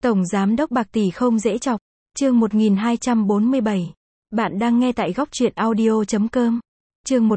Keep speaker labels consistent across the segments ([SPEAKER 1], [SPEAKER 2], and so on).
[SPEAKER 1] Tổng Giám đốc bạc tỷ không dễ chọc. Chương 1247. Bạn đang nghe tại góc truyện audio.com. Chương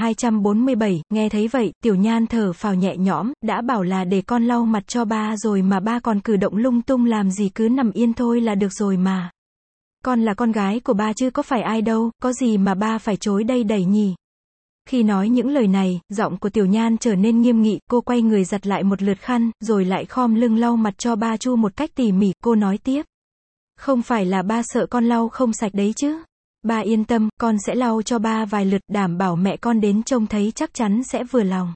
[SPEAKER 1] 1247, nghe thấy vậy, Tiểu Nhan thở phào nhẹ nhõm, đã bảo là để con lau mặt cho ba rồi mà ba còn cử động lung tung làm gì, cứ nằm yên thôi là được rồi mà. Con là con gái của ba chứ có phải ai đâu, có gì mà ba phải chối đây đẩy nhỉ. Khi nói những lời này, giọng của Tiểu Nhan trở nên nghiêm nghị, cô quay người giặt lại một lượt khăn, rồi lại khom lưng lau mặt cho ba Chu một cách tỉ mỉ, cô nói tiếp. Không phải là ba sợ con lau không sạch đấy chứ. Ba yên tâm, con sẽ lau cho ba vài lượt, đảm bảo mẹ con đến trông thấy chắc chắn sẽ vừa lòng.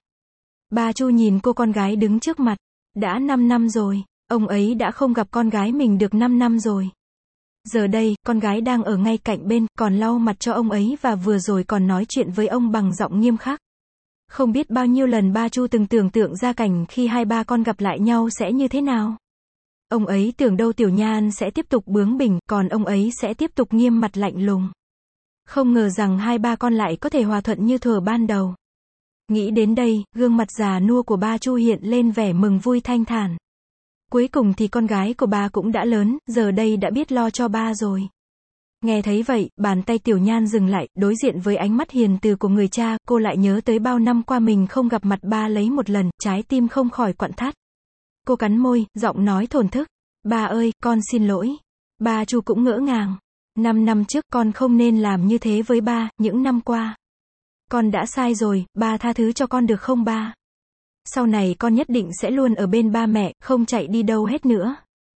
[SPEAKER 1] Ba Chu nhìn cô con gái đứng trước mặt. Đã 5 năm rồi, ông ấy đã không gặp con gái mình được 5 năm rồi. Giờ đây, con gái đang ở ngay cạnh bên, còn lau mặt cho ông ấy và vừa rồi còn nói chuyện với ông bằng giọng nghiêm khắc. Không biết bao nhiêu lần ba Chu từng tưởng tượng ra cảnh khi hai ba con gặp lại nhau sẽ như thế nào. Ông ấy tưởng đâu Tiểu Nhan sẽ tiếp tục bướng bỉnh, còn ông ấy sẽ tiếp tục nghiêm mặt lạnh lùng. Không ngờ rằng hai ba con lại có thể hòa thuận như thuở ban đầu. Nghĩ đến đây, gương mặt già nua của ba Chu hiện lên vẻ mừng vui thanh thản. Cuối cùng thì con gái của ba cũng đã lớn, giờ đây đã biết lo cho ba rồi. Nghe thấy vậy, bàn tay Tiểu Nhan dừng lại, đối diện với ánh mắt hiền từ của người cha, cô lại nhớ tới bao năm qua mình không gặp mặt ba lấy một lần, trái tim không khỏi quặn thắt. Cô cắn môi, giọng nói thổn thức. Ba ơi, con xin lỗi. Ba Chu cũng ngỡ ngàng. 5 năm trước con không nên làm như thế với ba, những năm qua. Con đã sai rồi, ba tha thứ cho con được không ba? Sau này con nhất định sẽ luôn ở bên ba mẹ, không chạy đi đâu hết nữa.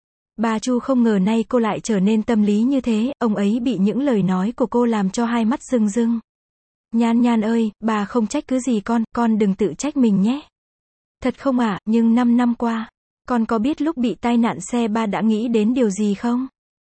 [SPEAKER 1] Ba Chu không ngờ nay cô lại trở nên tâm lý như thế, ông ấy bị những lời nói của cô làm cho hai mắt rưng rưng. Nhan Nhan ơi, bà không trách cứ gì con đừng tự trách mình nhé. Thật không ạ, nhưng 5 năm qua, con có biết lúc bị tai nạn xe ba đã nghĩ đến điều gì không?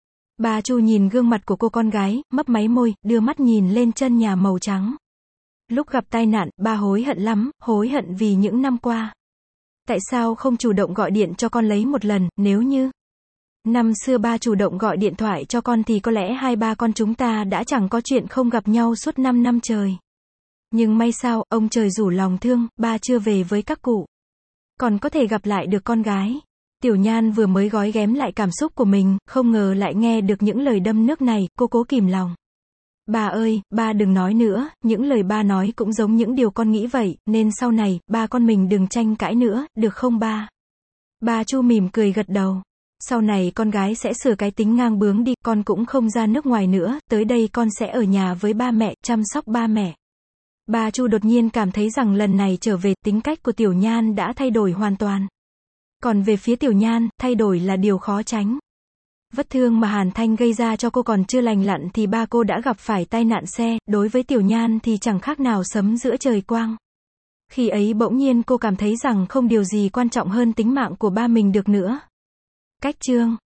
[SPEAKER 1] Ba Chu nhìn gương mặt của cô con gái, mấp máy môi, đưa mắt nhìn lên chân nhà màu trắng. Lúc gặp tai nạn, ba hối hận lắm, hối hận vì những năm qua. Tại sao không chủ động gọi điện cho con lấy một lần, nếu như năm xưa ba chủ động gọi điện thoại cho con thì có lẽ hai ba con chúng ta đã chẳng có chuyện không gặp nhau suốt 5 năm trời. Nhưng may sao, ông trời rủ lòng thương, ba chưa về với các cụ. Còn có thể gặp lại được con gái. Tiểu Nhan vừa mới gói ghém lại cảm xúc của mình, không ngờ lại nghe được những lời đâm nước này, cô cố kìm lòng. Ba ơi, ba đừng nói nữa, những lời ba nói cũng giống những điều con nghĩ vậy, nên sau này, ba con mình đừng tranh cãi nữa, được không ba? Ba Chu mỉm cười gật đầu. Sau này con gái sẽ sửa cái tính ngang bướng đi, con cũng không ra nước ngoài nữa, tới đây con sẽ ở nhà với ba mẹ, chăm sóc ba mẹ. Ba Chu đột nhiên cảm thấy rằng lần này trở về, tính cách của Tiểu Nhan đã thay đổi hoàn toàn. Còn về phía Tiểu Nhan, thay đổi là điều khó tránh. Vết thương mà Hàn Thanh gây ra cho cô còn chưa lành lặn thì ba cô đã gặp phải tai nạn xe, đối với Tiểu Nhan thì chẳng khác nào sấm giữa trời quang. Khi ấy bỗng nhiên cô cảm thấy rằng không điều gì quan trọng hơn tính mạng của ba mình được nữa. Cách chương